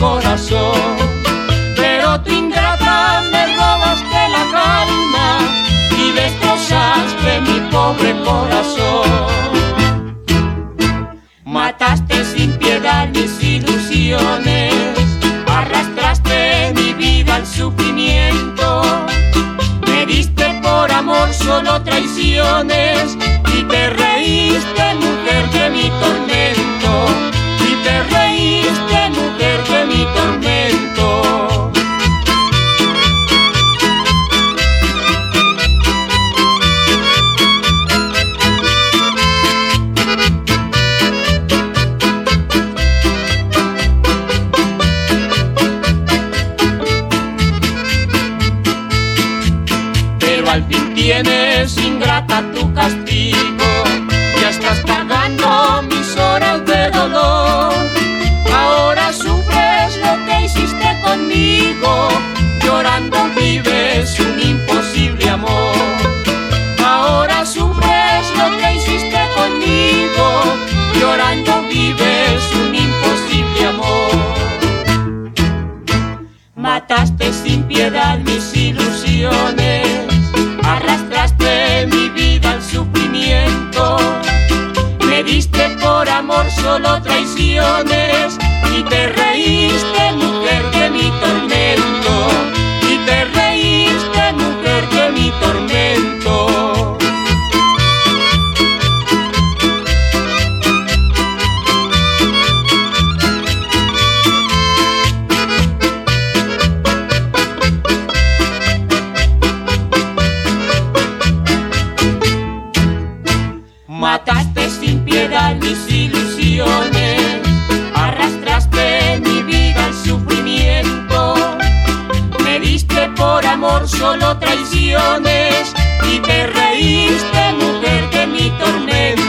corazón. Pero tú, ingrata, me robaste la calma y destrozaste mi pobre corazón. Mataste sin piedad mis ilusiones, arrastraste mi vida al sufrimiento. Me diste por amor solo traiciones y te reíste, mujer, de mi tormento. Y te reíste, mujer, de mi tormento. Pero al fin tienes, ingrata, tu castigo. Ya estás pagando mis horas de dolor. Ahora sufres lo que hiciste conmigo. Llorando vives un imposible amor. Ahora sufres lo que hiciste conmigo. Llorando vives un imposible amor. Mataste sin piedad mis ilusiones, arrastraste mi vida al sufrimiento. Me diste por amor solo traiciones y te reíste, mujer, de mi tormento. Y te reíste, mujer, de mi tormento. Mataste sin piedad mis ilusiones, arrastraste mi vida al sufrimiento. Me diste por amor solo traiciones y te reíste, mujer, de mi tormento.